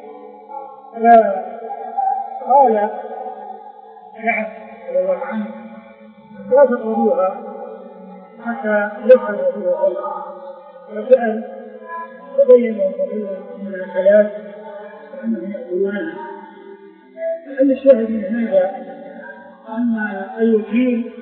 فقال كعب رضي الله عنه لا تقربوها حتى يفعل رسول الله، فسأل تبين لهم فضيلة من الحلال أنهم يأكلونها. لأن الشاهد من هذا أن الوكيل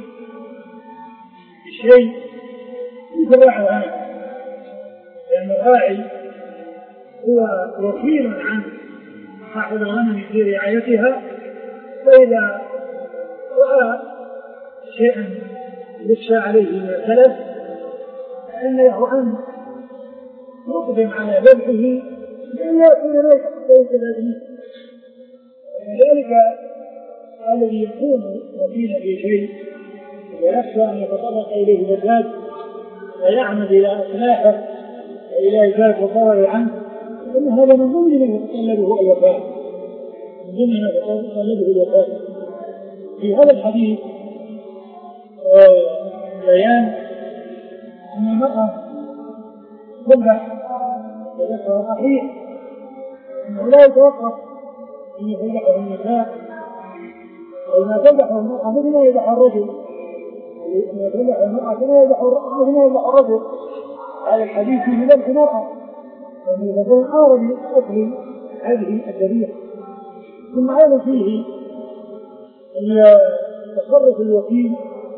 الشيء يتبعه عنه، لأن الراعي هو وكيل عن صاحب الغنم في رعايتها، فإذا رأى شيئا يخشى عليه من التلف فإن له أن يقدم على ذبحه لأن يكون ليس لازمه. ولذلك الذي يكون وكيلا في شيء ويخشى أن يتطرق إليه الفساد ويعمد إلى إصلاحه وإلى إزالة الضرر عنه، فإن هذا من ضمن ما يتطلبه الوفاء، من ضمن ما يتطلبه الوفاء. في هذا الحديث بيان أن المرأة تذبح وذكر صحيح أنه لا يتوقف أن يذبحه النساء، وما تذبحه المرأة مثل ما يذبح الرجل، وما تذبح المرأة كما يذبح الرجل. هذا الحديث فيه ذبح المرأة وأنه يكون أمر بأكل هذه الذبيحة. ثم أيضا فيه تصرف الوكيل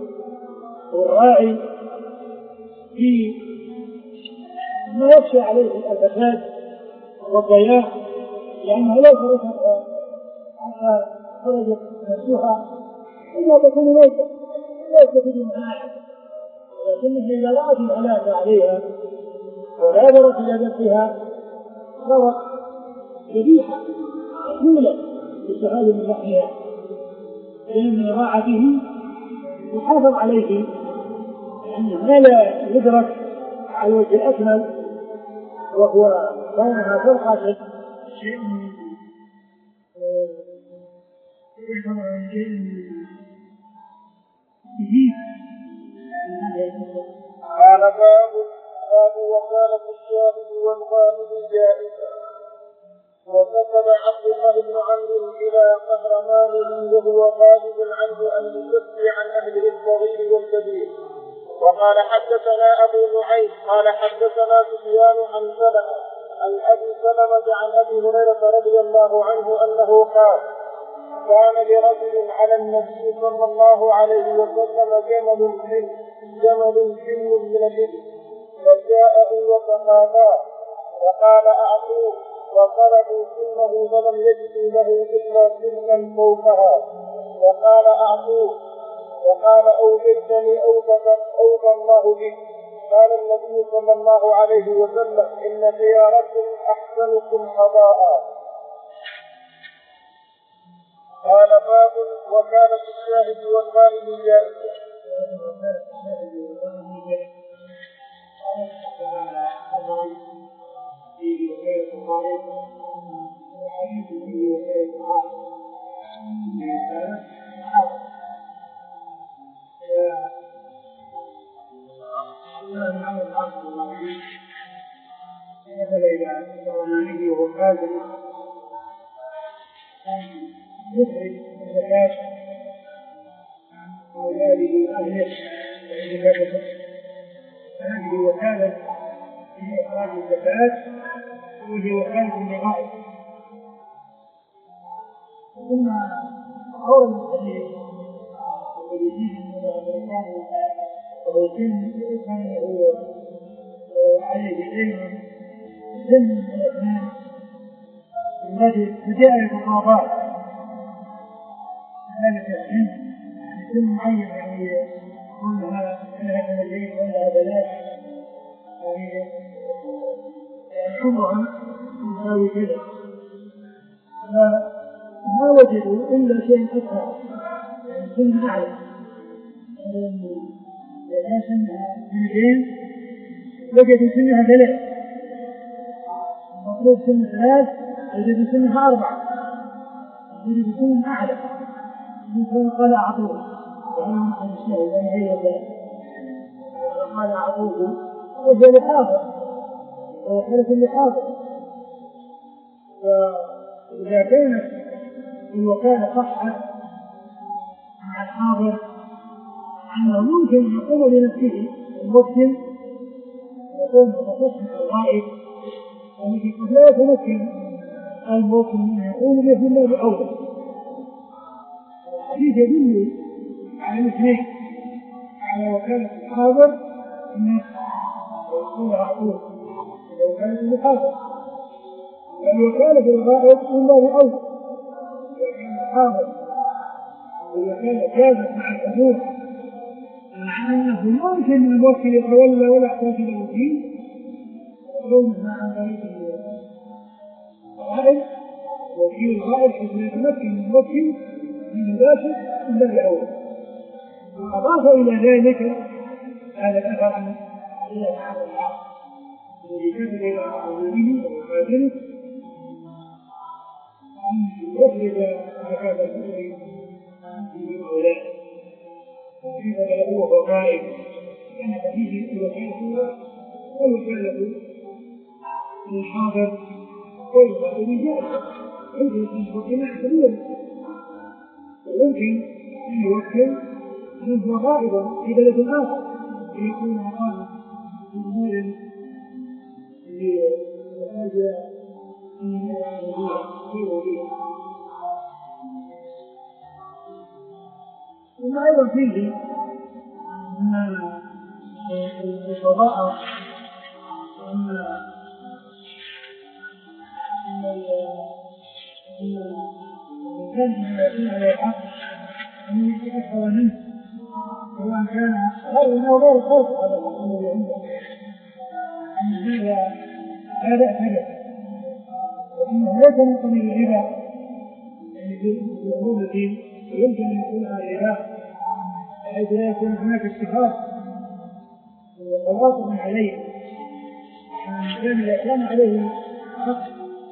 والراعي في ما يخشى عليه الفساد والضياع، لأنه لو تركها حتى خرجت نفسها إلا تكون ميتة لا يستفيد منها أحد، ولكنها إذا رأت الهلاك عليها وبادرت إلى ذبحها صارت ذبيحة مقبولة باستفاد من لحمها، لأن الراعي به يحافظ عليه، لأن ما لا يدرك على الوجه الأكمل وهو كونها ترقى شيء جديد. قال باب باب وكالة الشاهد والغامض جائزة. وكتب عبد الله بن عمرو إلى قهرمان وهو غائب عنه أن يكفي عن أهله الصغير والكبير. وقال حدثنا أبو نعيم قال حدثنا سفيان عن سلمة عن أبي سلمة عن أبي هريرة رضي الله عنه أنه قال: كان لرجل على النبي صلى الله عليه وسلم جمل حلم جمل حلم من الإبل، فجاءه وتقاضاه وقال أعطوه، وطلبوا سنه فلم يجدوا له إلا سنا فوقها، وقال أعطوه، وقال أوجدتني أوفى الله بك. قال النبي صلى الله عليه وسلم: إن خياركم أحسنكم قضاء. قال باب وكالة الشاهد والغائب جائزة. يخرج الزكاة وهذه أهله وزكاته، هذه وكالة في إخراج الزكاة وهي وكالة النغائب. ثم أورد الحديث الذي فيه أن الرسول كان هو عليه علم سن من الأسنان الذي فجاء المقاضاة ذلك السن سن معين، يعني كلها كلها سنتين ولا ثلاث، يعني عمرها يساوي كذا، فما وجدوا إلا شيء أكثر يعني سن أعلى، إذا سنها سنتين وجدوا سنها ثلاث، مطلوب سن ثلاث وجدوا سنها أربعة، وجدوا سنها أعلى، قال أعطوه قال أعطوه وجه لحاضر وخلف اللحاضر. فإذا كانت الوكالة صحت مع الحاضر أنه ممكن يقوم بنفسه المسلم يقوم بتصحيح الغائب، الذي قد لا يتمكن المسلم أن يقوم به إلا بأوله. الحديث يدل على الاثنين، على وكالة الحاضر ويقول أعطوه وكالة الحاضر، والوكالة الغائب من باب أولى. وكان الحاضر والوكالة جازت مع الحضور، مع أنه ممكن الموكل يتولى ولا يحتاج إلى وكيل وكونها عن طريق الغائب، وكيل الغائب حيث يتمكن الموكل من مباشر إلا بأول. وأضاف إلى ذلك هذا الأثر عن الله تعالى الذي كتب إلى عظيمه ومقاتله أن يخرج زكاة الفطر من أولاد، وكيف له غائب كان فيه الوكالة والوكالة الحاضر والغائب جائزة، يمكن أن يكون حدود، ويمكن أن يوكل من هو غائب في بلد آخر ليكون مقاما في أمور لحاجة ثم أيضا فيه أن ذكر أن الإنسان لما يكون على الحق أن يكون أكثر منه سواء كان غير أو غير خوف على الحق الذي عنده أن هذا لا بأس به وأنه ليس من قبيل الربا يعني في الأمور التي يمكن أن يكون الربا بحيث لا يكون هناك اتفاق وتواصل عليه كان إذا كان عليه حق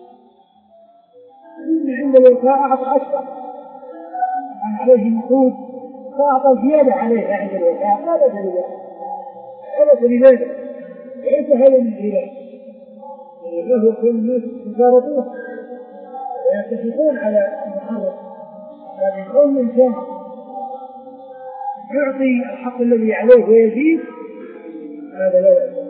إن عند الوفاء أعطى أكثر كان عليه نقود فأعطى زيادة عليه عند الوفاء لا بأس بذلك لا بأس بذلك ليس هذا من الربا الربا هو كل الناس يتجاربون ويتفقون على المحرم لكن كل إنسان يعطي الحق الذي عليه ويزيد هذا لا يأتي.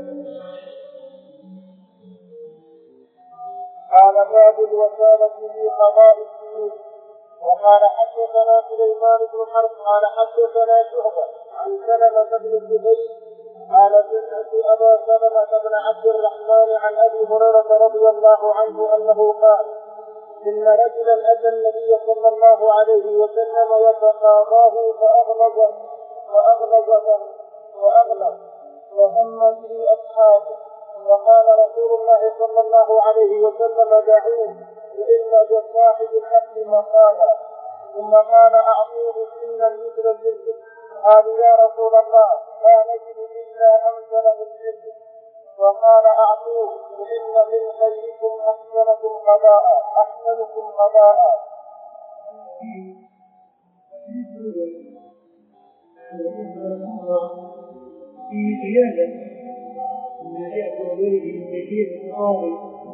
قال باب الوكالة في قضاء الديون. وقال حدثنا سليمان بن حرب قال حدثنا شعبة عن سلمة بن الزبير قال سمعت أبا سلمة بن عبد الرحمن عن أبي هريرة رضي الله عنه أنه قال إن رجلا أتى النبي صلى الله عليه وسلم يتقاضاه فأغلظ وأغلظ وأغلظ وهم به أصحابه وقال رسول الله صلى الله عليه وسلم دعوه فإن بصاحب الحق مقالا ثم قال أعطوه سنا مثل الجلد قالوا يا رسول الله لا نجد إلا أمثل من جلد وقال أعطوه فإن من خيركم أحسنكم قضاء أحسنكم قضاء. في زيادة الذي يأكل ذلك من كيفية القاضي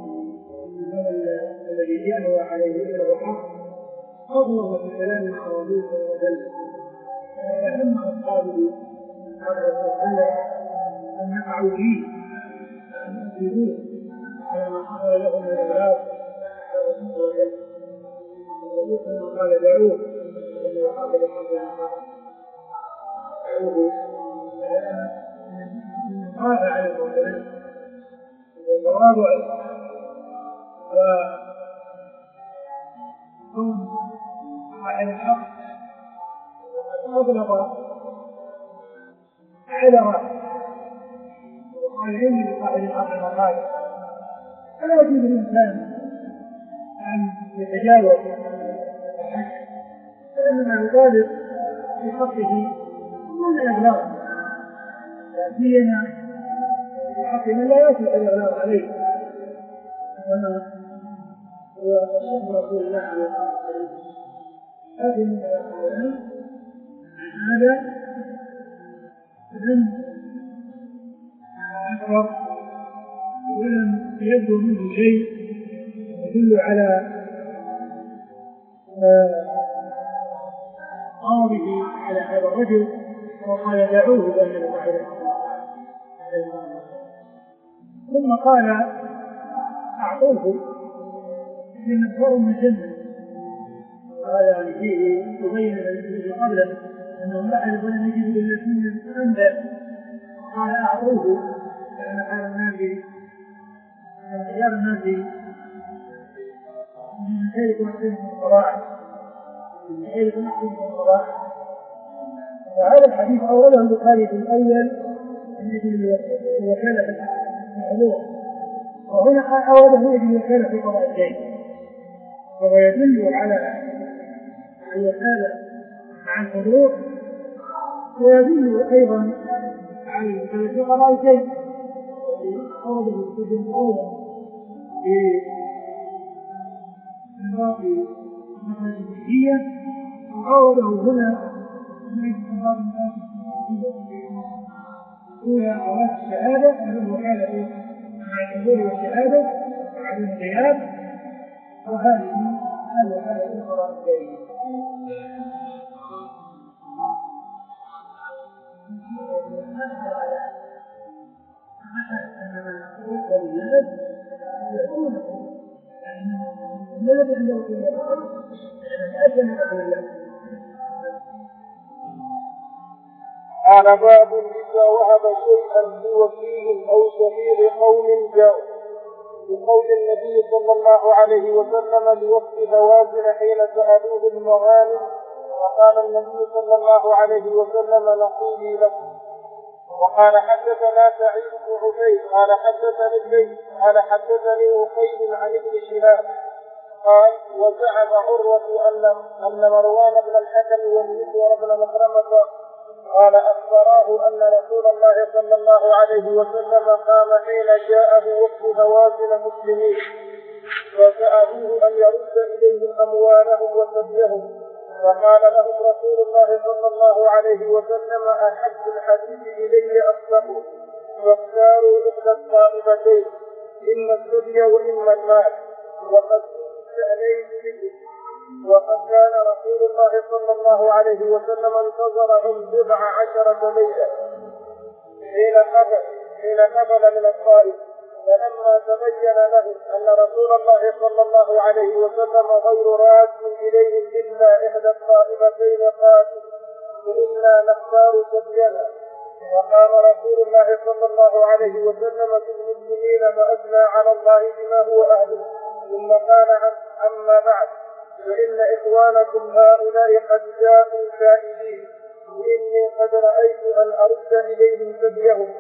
الذي يألو عليه له حق أغلظ في كلام الحواديث وذلك فلما أصحابه قال أن يقعوا فيه أن يؤذروه على ما حصل له من الأغراض وذلك قال دعوه أن يقابل الحق دعوه قال على المعتمد والتواضع وكون صاحب الحق أغلظ عذرا وقال إني لصاحب الحق مقال فلا يجوز للإنسان أن يتجاوز الحق فإنما يطالب في حقه من الإغلاق لا سيما في حق من لا يصلح الإغلاق عليه كما هو شأن رسول الله عليه الصلاة والسلام. لكن من العلماء هذا لم أكبر ولم يبدو منه شيء يدل على غضبه على هذا الرجل وقال دعوه بين البحر ثم قال أعطوه من الفرم من الجنة. قال يعني فيه تبين الذي قبله أنه لاحظ ولم يجد إلا سنا أنبأ قال أعطوه لأن خير الناس خيار الناس من خيركم أحسنكم الصلاح من خيركم أحسنكم الصلاح. وهذا الحديث أوله البخاري في الأول من الوكالة الحلوة وهنا أوله يجب الوكالة في قضاء الدين وهو يدل على الوكالة مع الحضور ويدل أيضا على الوكالة في قضاء الدين أوله السجن الأول في انضاف المخرج الملكية وأوله هنا من انضاف المخرج هو أوراق الشهادة من الوكالة مع الحضور والشهادة وعلى الغياب وهذه الوكالة في قضاء الدين. والناس يكون الناس عنده كل أسلم أقول الله قال باب إذا وهب شيئا لوكيل أو شفيع قوم جاء بقول النبي صلى الله عليه وسلم لوقت هوازن حين سألوه المغانم وقال النبي صلى الله عليه وسلم نصيبي لكم. وقال حدثنا سعيد بن عبيد قال حدثني الليث قال حدثني وقيل عن ابن شهاب قال وزعم عروة أن أن مروان بن الحكم والمسور بن مخرمة قال أخبراه أن رسول الله صلى الله عليه وسلم قام حين جاءه وفد هوازن مسلمين وسألوه أن يرد إليهم أموالهم وسبيهم فقال لهم رسول الله صلى الله عليه وسلم أحب الحديث إلي أصدقه واختاروا إحدى الطائفتين إما السبي وإما المال وقد استأنيت به. وقد كان رسول الله صلى الله عليه وسلم انتظرهم بضع عشرة ليلة حين قبل حين قبل من الطائف فلما تبين له أن رسول الله صلى الله عليه وسلم غير راد إليهم إلا إحدى الطائفتين قال فإنا نختار سبينا. وقام رسول الله صلى الله عليه وسلم في المسلمين فأثنى على الله بما هو أهله ثم قال أما بعد فإن إخوانكم هؤلاء قد جاءوا شاهدين وإني قد رأيت أن أرد إليهم سبيهم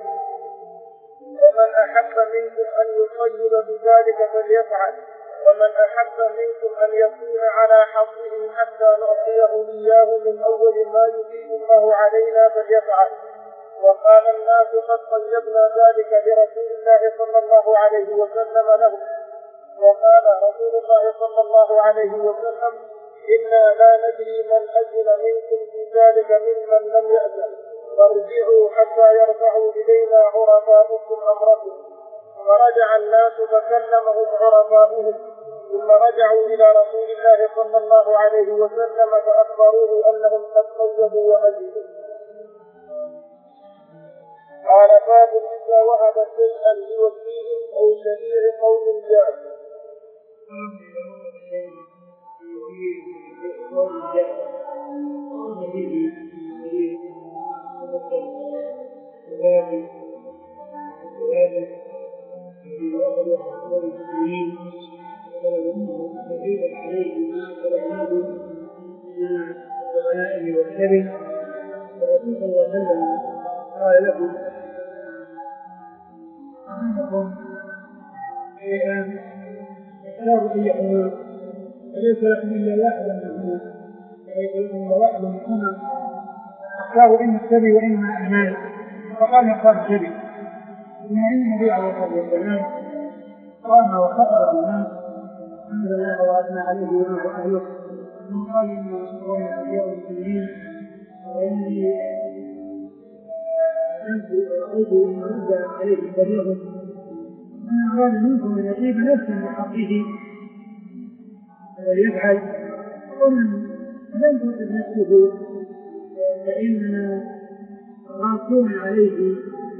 ومن أحب منكم أن يطيب بذلك فليفعل ومن أحب منكم أن يكون على حظه حتى نعطيه إياه من أول ما يفيد الله علينا فليفعل. وقال الناس قد طيبنا ذلك لرسول الله صلى الله عليه وسلم له. وقال رسول الله صلى الله عليه وسلم إنا لا ندري من أذن منكم في ذلك ممن لم يأذن فارجعوا حتى يرفعوا إلينا عرفاؤكم أمركم. فرجع الناس فكلمهم عرفاؤهم ثم رجعوا إلى رسول الله صلى الله عليه وسلم فأخبروه أنهم قد طيبوا وأذنوا. قال باب إذا وهب شيئا لوكيل أو شفيع قوم جاء. قال لكم أنكم شيئا اختاروا أن يحملوا وليس لكم إلا واحدا منهما وليس لكم إلا واحد منهما اختاروا إما السبي وإما المال فقال اختار السبي ثم إن النبي عليه الصلاة والسلام قام وخطب الناس أنزل الله وأثنى عليه ونوح أهله ثم قال إن أمرهم أنبياء المسلمين وإني رأيت أن أرد عليه سبيله من أراد منكم أن يطيب نفسا بحقه وليفعل ومن لم تطب نفسه فإننا غاصون عليه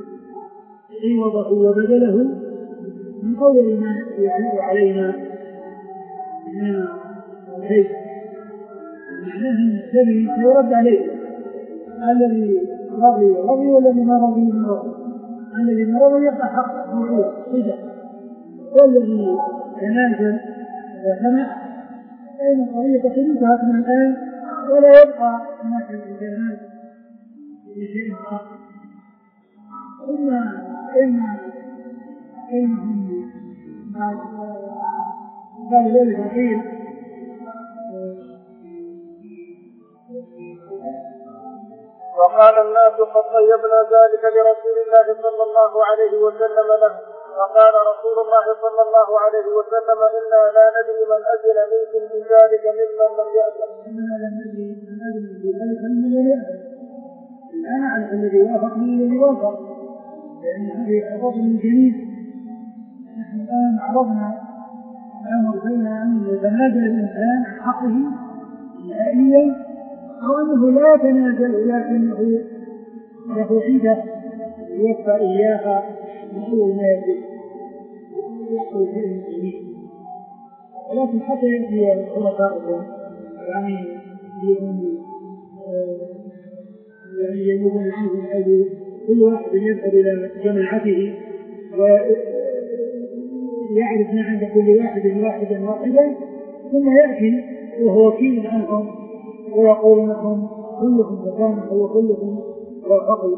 عوضه وبدله من قول ما يحب علينا من الهيث معناه أن السبي سيرد عليه الذي رضي رضي والذي ما رضي ما رضي الذي ما رضي يبقى حق موعود صدق والذي تنازل وسمع فإن القضية انتهت من الآن ولا يبقى هناك الالتزامات بشيء آخر. ثم إن إنهم قال ذلك قيل وقال الناس قد طيبنا ذلك لرسول الله صلى الله عليه وسلم له. وقال رسول الله صلى الله عليه وسلم إنا لا ندري من أذن منكم في ذلك ممن لم يأذن. إنا لا ندري من أذن في ذلك ممن لم يأذن. الآن أعرف الذي وافق من الذي وافق لأن هذه أفضل من جميع. نحن الآن عرضنا الأمر بين أن يتنازل الإنسان عن حقه نهائيا أو أنه لا يتنازل لكنه له عدة يوفى إياها من أول ما يجب يحصل شيء جميل. ولكن حتى يأتي خلفاؤكم يعني ينوبون عنهم أو كل واحد يذهب إلى جماعته ويعرف ما عند كل واحد واحدا واحدا، ثم يأتي وهو وكيل عنهم ويقول لكم كلكم تسامحوا وكلكم وافقوا.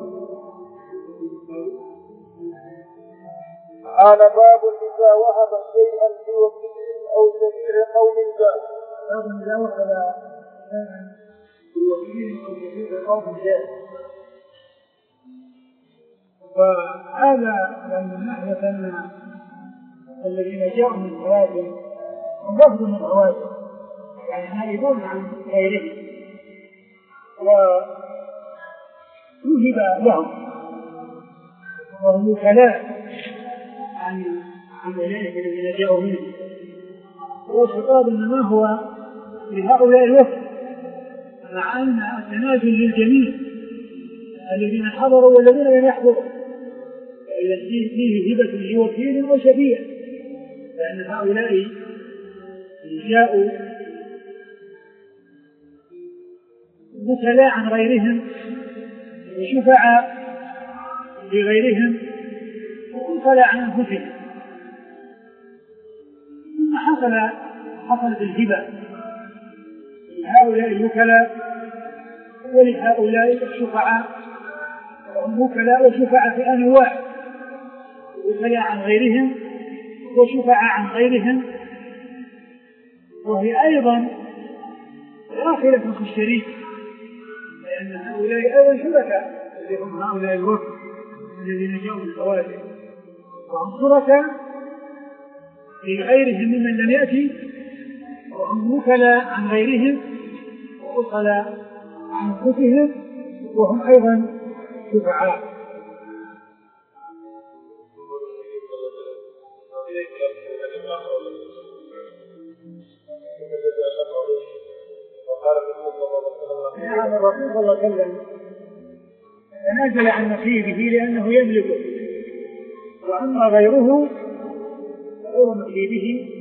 قال باب إذا وهب شيئا لوكيل أو شفيع قوم جاء. باب إذا وهب شيئا لوكيل أو شفيع قوم جاء. وهذا يعني من ناحية أن الذين جاءوا من هواتف هم رفضوا من هواتف، يعني نائبون عن غيرهم ووهب لهم وهم وكلاء عن عن أولئك الذين جاءوا منهم. والخطاب إنما هو لهؤلاء الوفد، مع أن التنازل للجميع الذين حضروا والذين لم يحضروا، إذا فيه هبة لوكيل وشفيع، لأن هؤلاء جاءوا وكلاء عن غيرهم وشفعاء لغيرهم وكلاء عن أنفسهم. ثم حصل حصلت الهبة لهؤلاء الوكلاء ولهؤلاء الشفعاء، وهم وكلاء وشفعاء في آن واحد، وكلاء عن غيرهم وشفعاء عن غيرهم، وهي أيضا داخلة في الشريك، لأن هؤلاء أيضا شركاء الذين هم هؤلاء الوفد الذين جاءوا من الحوادث، وهم شركاء لغيرهم ممن لم يأتي، وهم وكلاء عن غيرهم ووكلاء عن أنفسهم، وهم أيضا شفعاء. نعم، الرسول صلى الله عليه وسلم تنازل عن نصيبه لأنه يملكه، وأما غيره غير نصيبه